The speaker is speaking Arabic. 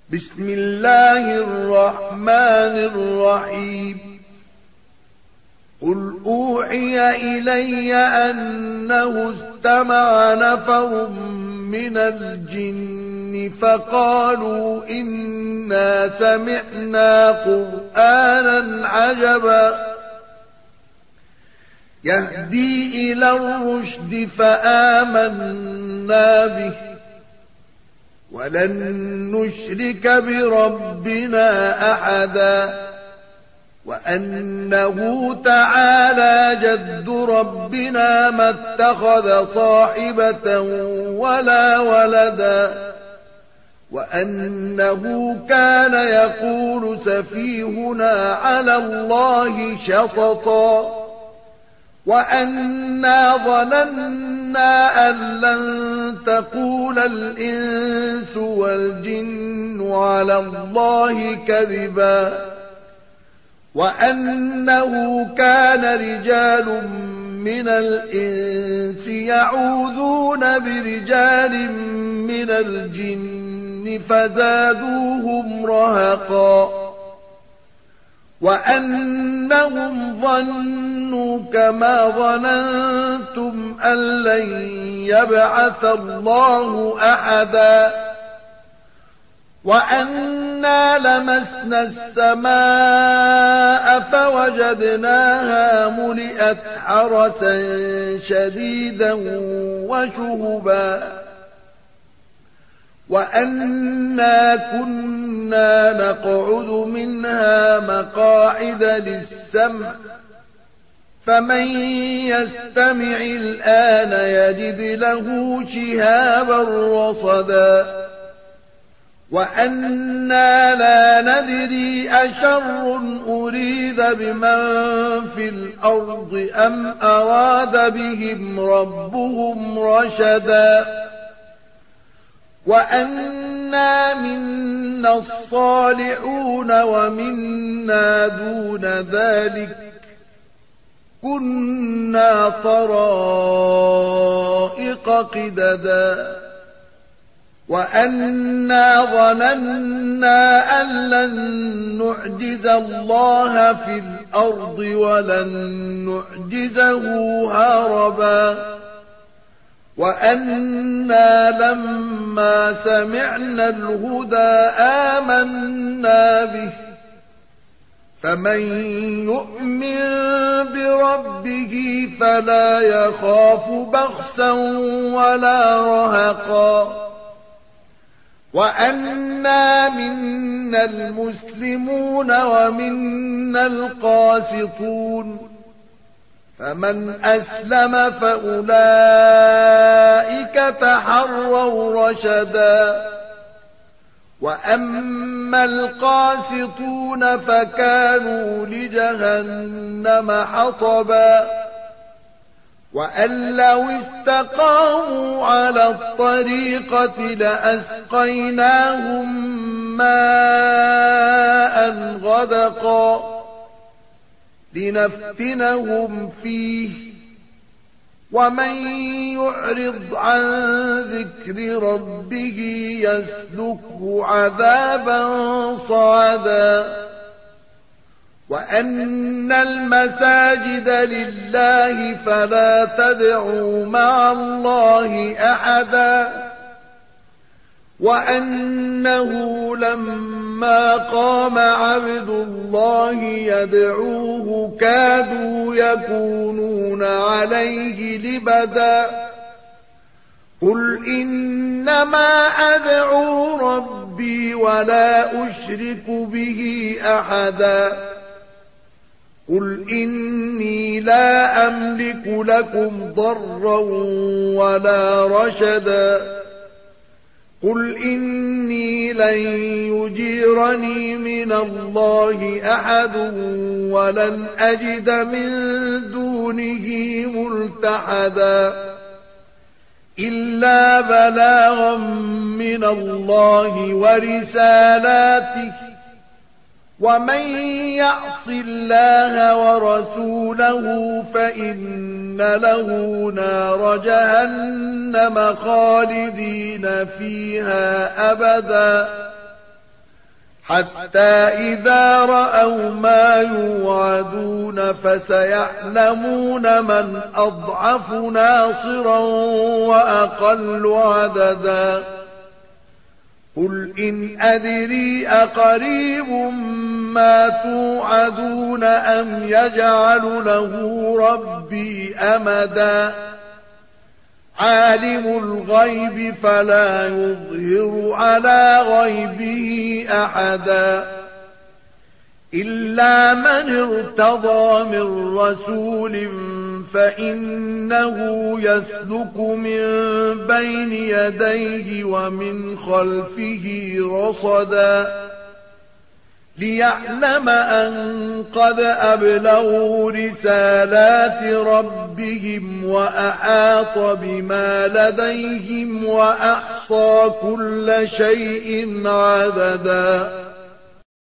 بسم الله الرحمن الرحيم قل أوحي إلي أنه استمع نفر من الجن فقالوا إنا سمعنا قرآنا عجبا يهدي إلى الرشد فآمنا به ولن نشرك بربنا أحدا وأنه تعالى جد ربنا ما اتخذ صاحبة ولا ولدا وأنه كان يقول سفيهنا على الله شططا وأنا ظننا أن لن تقول الإنس والجن على الله كذبا وأنه كان رجال من الإنس يعوذون برجال من الجن فزادوهم رهقا وأنهم ظنوا كما ظننتم أن لن يبعث الله أحدا وأنا لمسنا السماء فوجدناها ملئت حرسا شديدا وشهبا وأنا كنا نقعد منها مقاعد للسمع فمن يستمع الآن يجد له شهابا رصدا وأنا لا ندري أشر أريد بمن في الأرض أم أراد بهم ربهم رشدا وأنا منا الصالحون ومنا دون ذلك كنا طرائق قددا وأنا ظننا أن لن نعجز الله في الأرض ولن نعجزه هربا وأنا لما سمعنا الهدى آمنا به فمن يؤمن بربه فلا يخاف بخسا ولا رهقا وأنا منا المسلمون ومنا القاسطون فمن أسلم فأولئك تحروا رشدا وأما القاسطون فكانوا لجهنم حطبا وأن لو استقاموا على الطريقة لأسقيناهم ماء غدقا لنفتنهم فيه ومن يعرض عن ذكر ربه يسلكه عذابا صعدا وأن المساجد لله فلا تدعوا مع الله أحدا وأنه لما قام عبد الله يدعوه كادوا يكونون عليه لبدا قل إنما أدعو ربي ولا أشرك به أحدا قل إني لا أملك لكم ضرا ولا رشدا قل إني لن يجيرني من الله أحد ولن أجد من دونه ملتحدا إلا بلاغا من الله ورسالاته ومن يعص الله ورسوله فإن له نار جهنم خالدين فيها أبدا حتى إذا رأوا ما يوعدون فسيعلمون من أضعف ناصرا وأقل عددا قل إن أدري أقريب ما توعدون أم يجعل له ربي أمدا عالم الغيب فلا يظهر على غيبه أحدا إلا من ارتضى من رسول فإنه يسلك من بين يديه ومن خلفه رصدا ليعلم أن قد أبلغوا رسالات ربهم وأحاط بما لديهم وأحصى كل شيء عددا